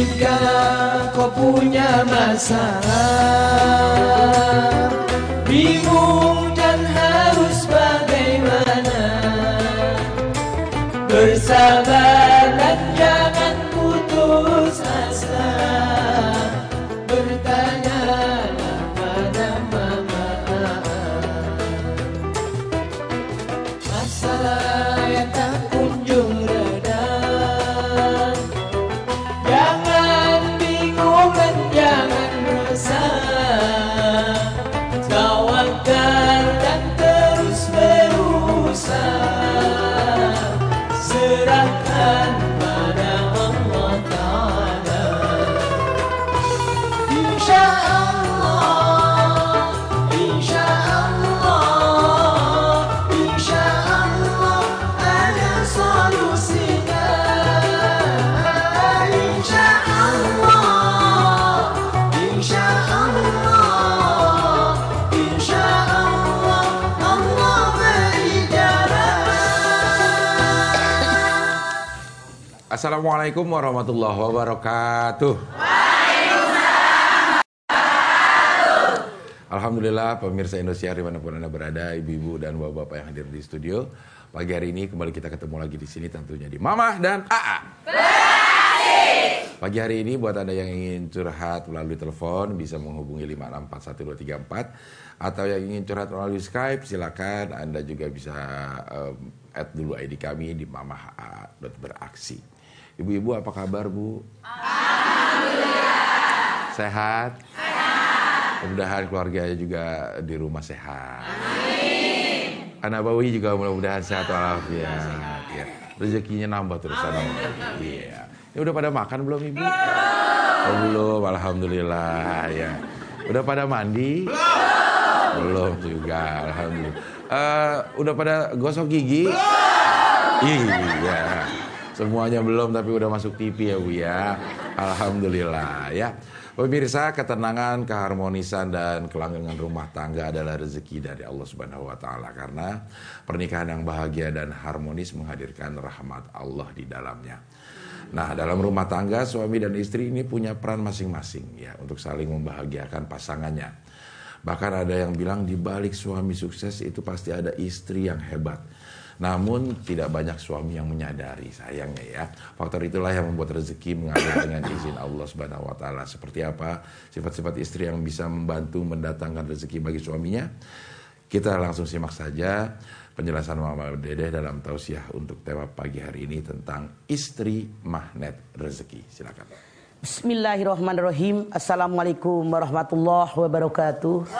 Jika kau punya masalah, bingung dan harus bagaimana, bersabar dan jangan putus asa. Bertanyalah pada mama, masalah yang tak kunjung reda. Jangan bingung dan jangan resah, tawakal dan terus berusaha. Serahkan pada Allah Ta'ala. Insya Allah, insya Allah, insya Allah ada solusinya. Insya Allah, insya Allah, insya Allah Allah beri jalan. Assalamualaikum warahmatullahi wabarakatuh. Alhamdulillah pemirsa Indonesia dimanapun Anda berada, ibu-ibu dan bapak-bapak yang hadir di studio. Pagi hari ini kembali kita ketemu lagi di sini tentunya di Mamah dan AA. Pagi hari ini buat Anda yang ingin curhat melalui telepon bisa menghubungi 5641234 atau yang ingin curhat melalui Skype silakan Anda juga bisa add dulu ID kami di mamah.beraksi. Ibu-ibu apa kabar, Bu? Alhamdulillah. Sehat? Mudah-mudahan keluarganya juga di rumah sehat. Amin. Anak bayi juga mudah-mudahan sehat walafiat. Ya. Rezekinya nambah terus. Iya. Ini udah pada makan belum, Ibu? Oh, belum. Alhamdulillah. Ya. Udah pada mandi? Belum juga. Alhamdulillah. Udah pada gosok gigi? Iya. Semuanya belum tapi udah masuk TV ya, Bu ya. Alhamdulillah ya. Pemirsa, ketenangan, keharmonisan dan kelanggengan rumah tangga adalah rezeki dari Allah Subhanahu wa taala karena pernikahan yang bahagia dan harmonis menghadirkan rahmat Allah di dalamnya. Nah, dalam rumah tangga suami dan istri ini punya peran masing-masing ya untuk saling membahagiakan pasangannya. Bahkan ada yang bilang di balik suami sukses itu pasti ada istri yang hebat. Namun tidak banyak suami yang menyadari, sayangnya ya. Faktor itulah yang membuat rezeki mengalir dengan izin Allah Subhanahu wa taala. Seperti apa sifat-sifat istri yang bisa membantu mendatangkan rezeki bagi suaminya? Kita langsung simak saja penjelasan Mama Dedeh dalam tausiah untuk tema pagi hari ini tentang istri magnet rezeki. Silakan. Bismillahirrahmanirrahim. Assalamualaikum warahmatullahi wabarakatuh.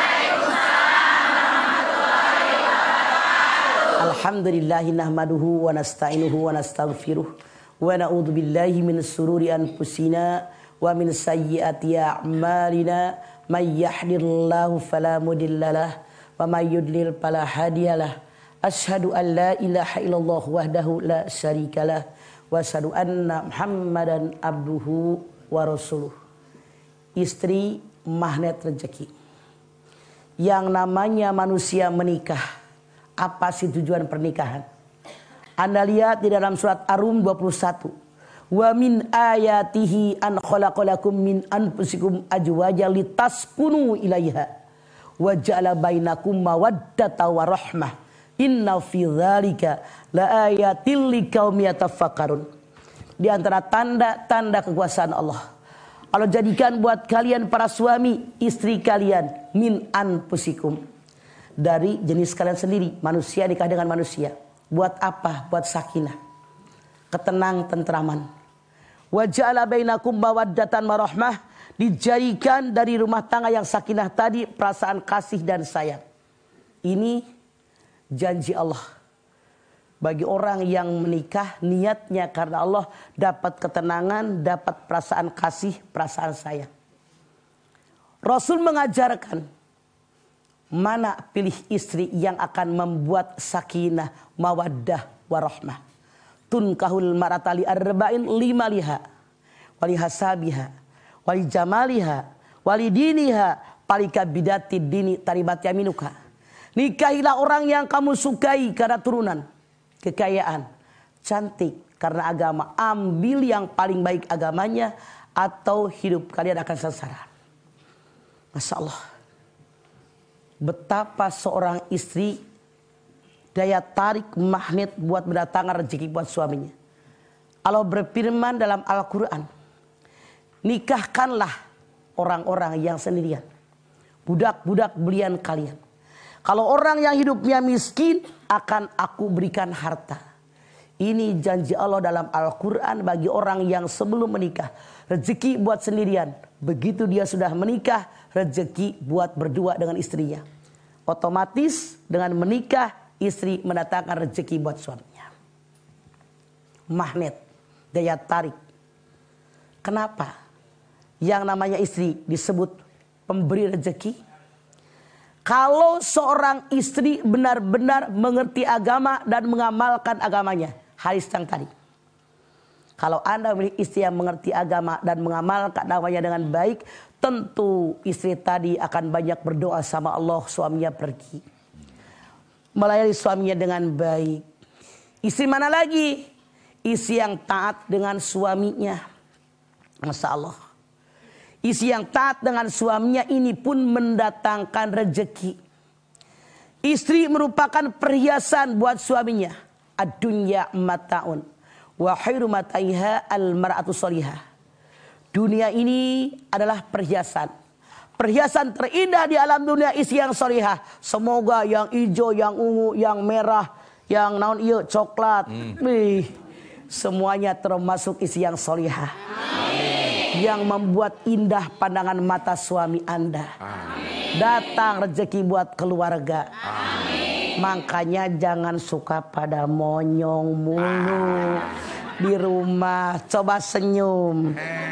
Alhamdulillahi nahmaduhu wa nasta'inuhu wa nastaghfiruh wa na'udzu billahi min sururi anfusina wa min sayyiati a'malina may yahdihillahu fala mudhillalah wa may yudlil fala hadiyalah. Asyhadu an la ilaha illallah wahdahu la syarikalah wa asyhadu anna Muhammadan abduhu wa rasuluh. Istri magnet rezeki. Yang namanya manusia menikah, apa sih tujuan pernikahan? Anda lihat di dalam surat Ar-Rum 21. Wa min ayatihi an khalaqalakum min anfusikum azwajan litaskunu ilaiha wa ja'ala bainakum mawaddatan wa rahmah. Inna fi dzalika laayatil liqaumin yatafakkarun. Di antara tanda-tanda kekuasaan Allah, Allah jadikan buat kalian para suami istri kalian min anfusikum, dari jenis kalian sendiri. Manusia nikah dengan manusia. Buat apa? Buat sakinah, ketenang, tentraman. Wa ja'ala bainakum mawaddatan warahmah, dijadikan dari rumah tangga yang sakinah tadi perasaan kasih dan sayang. Ini janji Allah bagi orang yang menikah, niatnya karena Allah, dapat ketenangan, dapat perasaan kasih, perasaan sayang. Rasul mengajarkan mana pilih istri yang akan membuat sakinah, mawaddah, warahmah. Tunkahul maratali arba'in lima liha, wali hasabiha, wali jamaliha, wali diniha, palika bidati dini taribat yaminuka. Nikahilah orang yang kamu sukai karena turunan, kekayaan, cantik, karena agama. Ambil yang paling baik agamanya atau hidup kalian akan sengsara. Masya Allah. Betapa seorang istri daya tarik magnet buat mendatangkan rezeki buat suaminya. Allah berfirman dalam Al-Quran, nikahkanlah orang-orang yang sendirian, budak-budak belian kalian. Kalau orang yang hidupnya miskin, akan aku berikan harta. Ini janji Allah dalam Al-Quran bagi orang yang sebelum menikah. Rezeki buat sendirian. Begitu dia sudah menikah, rezeki buat berdua dengan istrinya. Otomatis dengan menikah, istri mendatangkan rezeki buat suaminya. Magnet, daya tarik. Kenapa yang namanya istri disebut pemberi rezeki? Kalau seorang istri benar-benar mengerti agama dan mengamalkan agamanya. Hadis yang tadi. Kalau Anda memiliki istri yang mengerti agama dan mengamalkan agamanya dengan baik, tentu istri tadi akan banyak berdoa sama Allah, suaminya pergi. Melayani suaminya dengan baik. Istri mana lagi? Istri yang taat dengan suaminya. Masya Allah. Istri yang taat dengan suaminya ini pun mendatangkan rezeki. Istri merupakan perhiasan buat suaminya. Ad-dunya mata'un wa khairu mataiha al-mar'atu sholihah. Dunia ini adalah perhiasan. Perhiasan terindah di alam dunia istri yang sholihah. Semoga yang hijau, yang ungu, yang merah, yang naon ieu coklat. Semuanya termasuk istri yang sholihah. Yang membuat indah pandangan mata suami Anda. Datang rezeki buat keluarga. Makanya jangan suka pada monyong mulu di rumah. Coba senyum.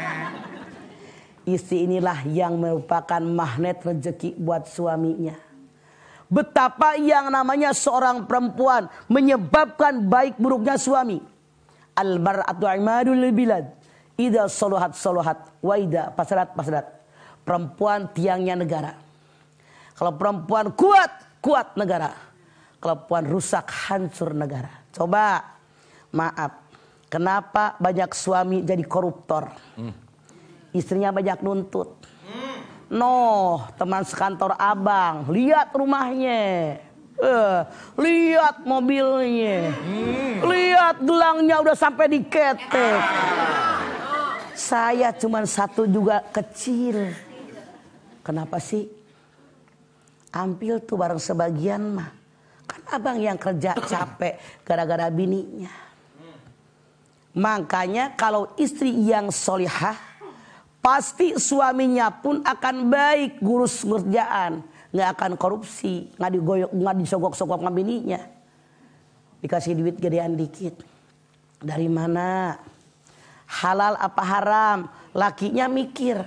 Istri inilah yang merupakan magnet rezeki buat suaminya. Betapa yang namanya seorang perempuan menyebabkan baik buruknya suami. Al-mar'atu imadul bilad. Ida soluhat soluhat, waida pasadat pasadat. Perempuan tiangnya negara. Kalau perempuan kuat, kuat negara. Kalau perempuan rusak, hancur negara. Coba, maaf. Kenapa banyak suami jadi koruptor? Istrinya banyak nuntut. No, teman sekantor abang, lihat rumahnya. Lihat mobilnya. Lihat gelangnya udah sampai diketek. Saya cuma satu juga kecil. Kenapa sih? Ambil tuh bareng sebagian mah. Kan abang yang kerja capek gara-gara bininya. Makanya kalau istri yang solihah, pasti suaminya pun akan baik ngurus kerjaan. Nggak akan korupsi, nggak digoyok, nggak disogok-sogok sama bininya. Dikasih duit gedean dikit. Dari mana? Halal apa haram? Lakinya mikir.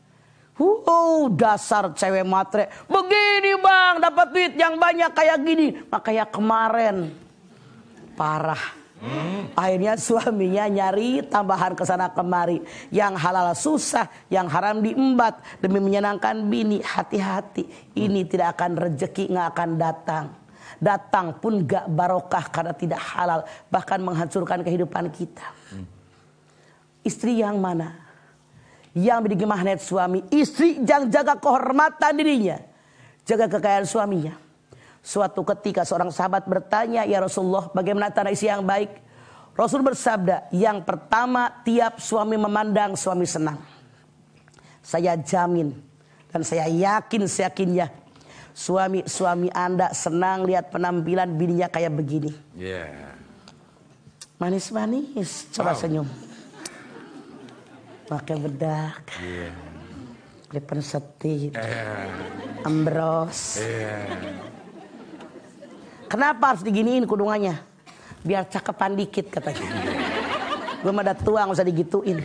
Dasar cewek matre. Begini bang, dapat duit yang banyak kayak gini. Makanya kemarin parah. Akhirnya suaminya nyari tambahan kesana kemari. Yang halal susah, yang haram diembat demi menyenangkan bini. Hati-hati, ini tidak akan rezeki, nggak akan datang. Datang pun gak barokah karena tidak halal, bahkan menghancurkan kehidupan kita. Istri yang mana? Yang memiliki magnet suami. Istri yang jaga kehormatan dirinya, jaga kekayaan suaminya. Suatu ketika seorang sahabat bertanya, ya Rasulullah, bagaimana tanda istri yang baik? Rasul bersabda, yang pertama, tiap suami memandang suami senang. Saya jamin dan saya yakin seyakinnya, suami Anda senang lihat penampilan bininya kayak begini. Manis-manis, coba senyum. Pakai bedak, lipen setit, ambros. Kenapa harus diginiin kudungannya? Biar cakepan dikit katanya. Gue mah udah tua gak usah digituin.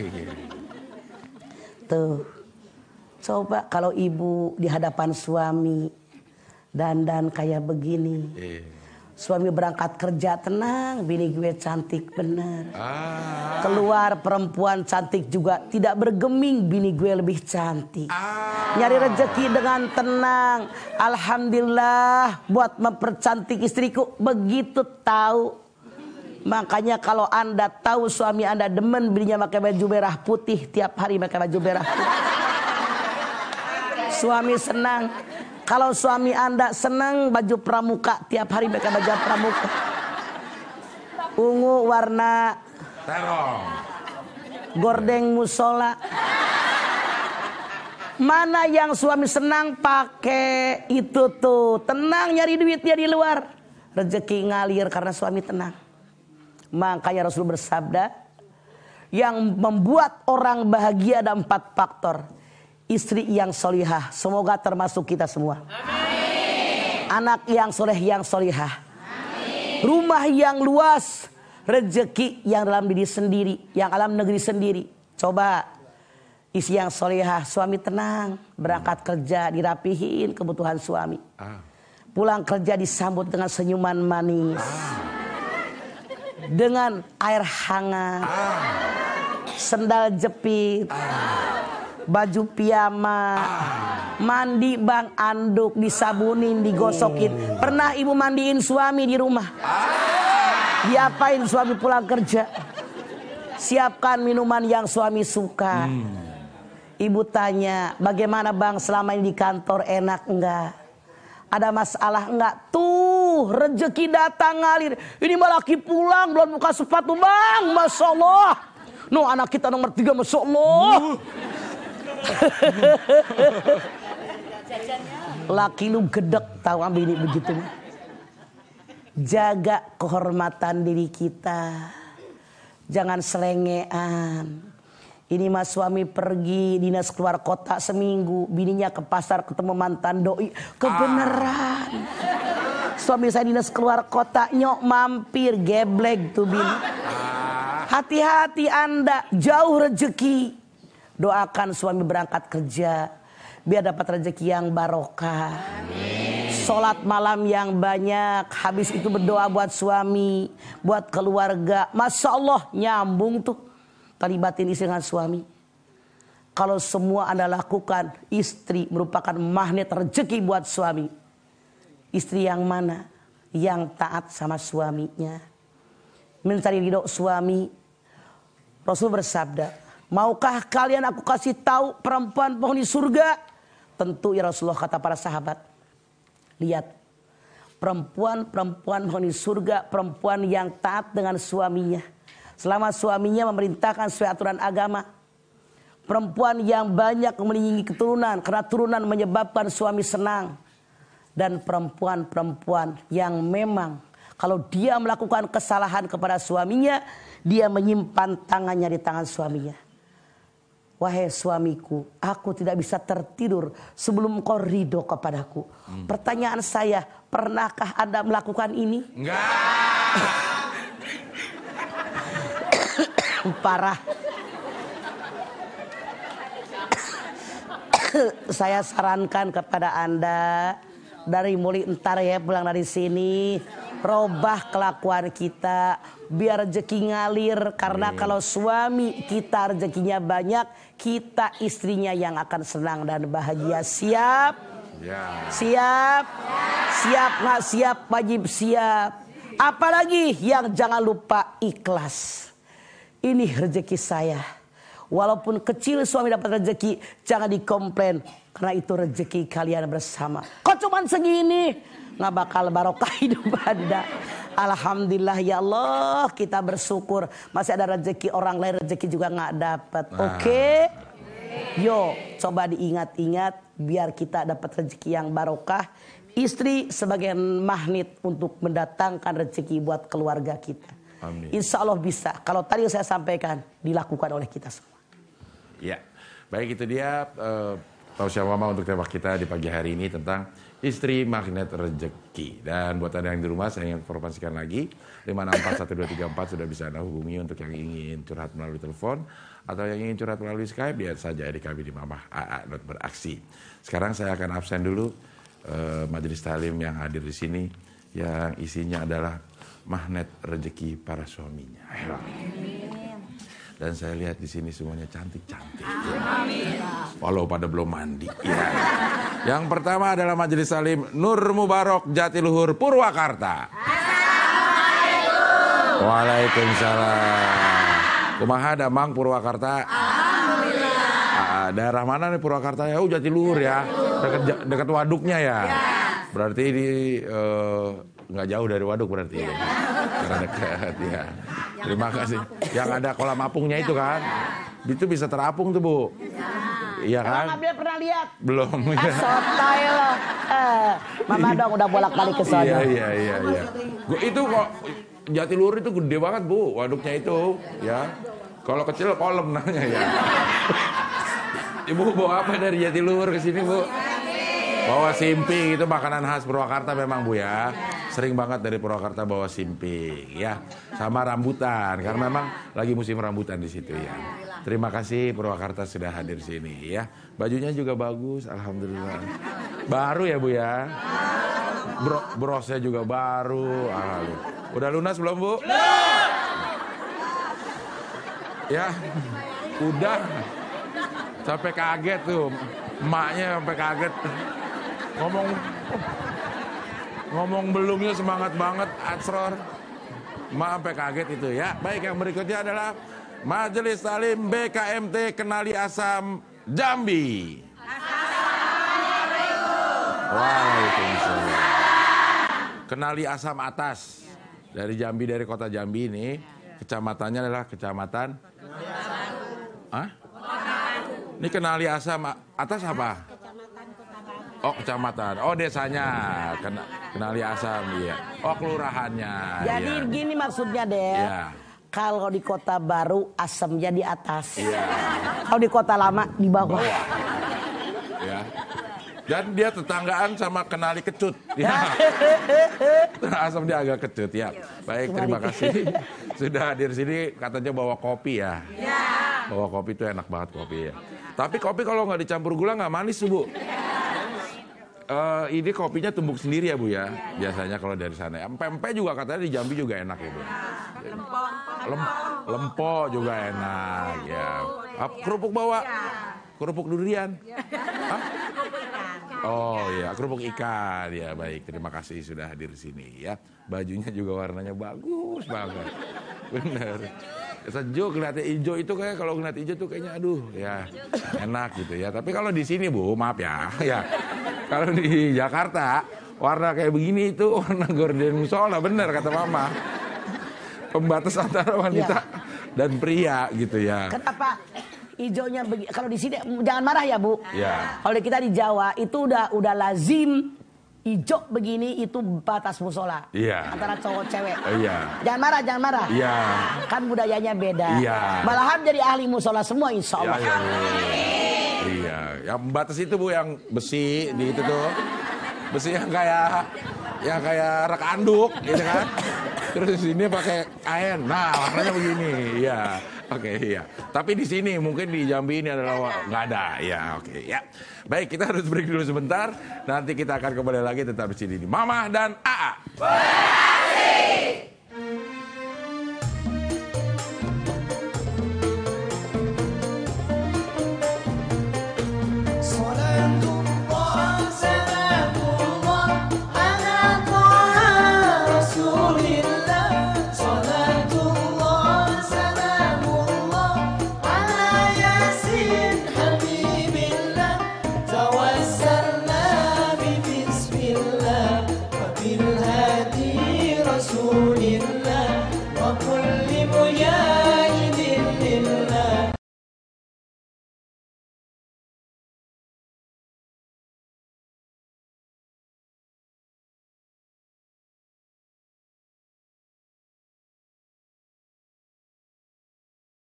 Tuh, coba kalau ibu di hadapan suami dandan kayak begini. Suami berangkat kerja tenang, bini gue cantik bener. Keluar perempuan cantik juga, tidak bergeming, bini gue lebih cantik. Nyari rezeki dengan tenang. Alhamdulillah buat mempercantik istriku. Begitu tahu Makanya kalau Anda tahu suami Anda demen bininya pakai baju merah putih, tiap hari pakai baju merah putih, suami senang. Kalau suami Anda senang baju pramuka, tiap hari pakai baju pramuka, ungu warna terong, gordeng musola. Mana yang suami senang pakai itu tuh. Tenang nyari duitnya di luar, rezeki ngalir karena suami tenang. Makanya Rasul bersabda, yang membuat orang bahagia ada 4 faktor. Istri yang solihah, semoga termasuk kita semua. Amin. Anak yang soleh yang solihah. Amin. Rumah yang luas, rezeki yang dalam diri sendiri, yang alam negeri sendiri. Coba istri yang solihah, suami tenang, berangkat kerja dirapihin kebutuhan suami. Pulang kerja disambut dengan senyuman manis. Dengan air hangat, sendal jepit, baju piyama, mandi bang anduk, disabunin, digosokin. Pernah ibu mandiin suami di rumah? Diapain suami pulang kerja? Siapkan minuman yang suami suka. Ibu tanya, bagaimana bang selama ini di kantor, enak enggak? Ada masalah enggak? Tuh rezeki datang ngalir. Ini malah laki pulang belum buka sepatu bang, Masya Allah. No, anak kita nomor 3, Masya Allah. Laki lu gedek tahu ambil ini begitu. Jaga kehormatan diri kita, jangan selengean. Ini mas suami pergi dinas keluar kota seminggu, bininya ke pasar ketemu mantan doi, kebenaran. Suami saya dinas keluar kota, nyok mampir, geblek tuh bini. Hati-hati Anda, jauh rezeki. Doakan suami berangkat kerja, biar dapat rezeki yang barokah. Sholat malam yang banyak, habis itu berdoa buat suami, buat keluarga. Masya Allah nyambung tuh. Terlibatin istri dengan suami. Kalau semua Anda lakukan, istri merupakan magnet rezeki buat suami. Istri yang mana? Yang taat sama suaminya, mencari ridho suami. Rasul bersabda, maukah kalian aku kasih tahu perempuan penghuni surga? Tentu ya Rasulullah, kata para sahabat. Lihat, perempuan penghuni surga, perempuan yang taat dengan suaminya. Selama suaminya memerintahkan sesuai aturan agama. Perempuan yang banyak meninggi keturunan, karena turunan menyebabkan suami senang. Dan perempuan-perempuan yang memang kalau dia melakukan kesalahan kepada suaminya, dia menyimpan tangannya di tangan suaminya. Wahai suamiku, aku tidak bisa tertidur sebelum kau ridho kepadaku. Pertanyaan saya, pernahkah Anda melakukan ini? Enggak. Parah. Saya sarankan kepada Anda, dari mulai entar ya pulang dari sini, robah kelakuan kita biar rezeki ngalir. Karena kalau suami kita rezekinya banyak, kita istrinya yang akan senang dan bahagia. Siap? Ya. Siap? Siap nggak siap? Wajib siap. Apalagi yang jangan lupa ikhlas. Ini rezeki saya. Walaupun kecil suami dapat rezeki, jangan dikomplain. Karena itu rezeki kalian bersama. Kok cuman segini? Nggak bakal barokah hidup Anda. Alhamdulillah ya Allah, kita bersyukur. Masih ada rezeki orang lain, rezeki juga nggak dapat. Oke? Yo, coba diingat-ingat biar kita dapat rezeki yang barokah. Istri sebagai magnet untuk mendatangkan rezeki buat keluarga kita. Amin. Insya Allah bisa. Kalau tadi yang saya sampaikan dilakukan oleh kita semua. Ya, baik itu dia tausiah mama untuk tema kita di pagi hari ini tentang istri magnet rezeki. Dan buat Anda yang di rumah, saya ingin informasikan lagi 5641234 sudah bisa Anda hubungi untuk yang ingin curhat melalui telepon atau yang ingin curhat melalui Skype, lihat saja di kami di mamah.aa.beraksi. Sekarang saya akan absen dulu majelis talim yang hadir di sini yang isinya adalah magnet rezeki para suaminya. Dan saya lihat di sini semuanya cantik-cantik. Walau pada belum mandi. Ya. Yang pertama adalah majelis talim Nur Mubarok Jatiluhur Purwakarta. Assalamualaikum. Waalaikumsalam. Kumaha Damang Purwakarta? Alhamdulillah. Daerah mana nih Purwakarta ya? Oh Jatiluhur ya. Dekat waduknya ya. Berarti di nggak jauh dari waduk berarti ya. Karena dekat ya. Terima kasih. Yang ada kolam apungnya itu kan? Itu bisa terapung tuh Bu. Iya kan? Emang Abdul pernah lihat? Belum. Sotoy lo. Mama dong udah bolak-balik ke sana. Iya. Itu kok Jatiluhur itu gede banget Bu, waduknya itu, ya. Kalau kecil kolam namanya ya. Ibu bawa apa dari Jatiluhur ke sini Bu? Bawa simping, itu makanan khas Purwakarta memang Bu ya. Sering banget dari Purwakarta bawa simping ya. Sama rambutan, karena memang lagi musim rambutan di situ ya. Terima kasih Purwakarta sudah hadir sini ya. Bajunya juga bagus, alhamdulillah. Baru ya Bu ya. Brosnya juga baru. Udah lunas belum Bu? Belum. Ya, udah. Sampai kaget tuh, emaknya sampai kaget. Ngomong belumnya semangat banget, Asror. Emak sampai kaget itu ya. Baik, yang berikutnya adalah Majelis Talim BKMT Kenali Asam Jambi. Waalaikumsalam. Kenali Asam Atas dari Jambi, dari kota Jambi ini. Kecamatannya adalah kecamatan. Hah? Ini Kenali Asam Atas apa? Oh kecamatan. Oh desanya. Kenali Asam iya. Oh kelurahannya. Jadi iya. gini maksudnya deh. Iya. Kalau di kota baru asamnya di atas. Iya. Kalau di kota lama di bawah. Ya. Dan dia tetanggaan sama Kenali Kecut. Ya. Asam dia agak kecut ya. Baik, terima kasih sudah hadir sini. Katanya bawa kopi ya. Bawa kopi itu enak banget kopi ya. Tapi kopi kalau nggak dicampur gula nggak manis Bu. Ini kopinya tumbuk sendiri ya Bu ya. Biasanya kalau dari sana. Pempek juga katanya di Jambi juga enak ya Bu. Lempo juga enak ya. Kerupuk bawa. Kerupuk durian. Hah? Oh iya, kerupuk ikan. Ya baik, terima kasih sudah hadir di sini ya. Bajunya juga warnanya bagus banget. Bener. Sejuk ngeliatnya hijau itu kayak kalau ngeliat hijau tuh kayaknya aduh ya enak gitu ya. Tapi kalau di sini Bu, maaf ya. Ya. Kalau di Jakarta warna kayak begini itu warna gorden musola, bener kata Mama. Pembatas antara wanita dan pria gitu ya. Kenapa hijaunya kalau di sini jangan marah ya Bu. Ya. Kalau kita di Jawa itu udah lazim hijau begini itu batas musola. Iya. Antara cowok cewek. Iya. Jangan marah. Iya. Kan budayanya beda. Iya. Malahan jadi ahli musola semua insya Allah. Iya. Yang batas itu Bu yang besi di itu tuh. Besi yang kayak rak anduk gitu kan. Terus di sini pakai kain. Nah, warnanya begini. Iya. Oke, iya. Tapi di sini mungkin di Jambi ini adalah nggak ada. Ya, oke, ya. Baik, kita harus break dulu sebentar. Nanti kita akan kembali lagi tetap di sini di Mama dan Aa. Beraksi. بالهادي رسول الله وكل مجاهد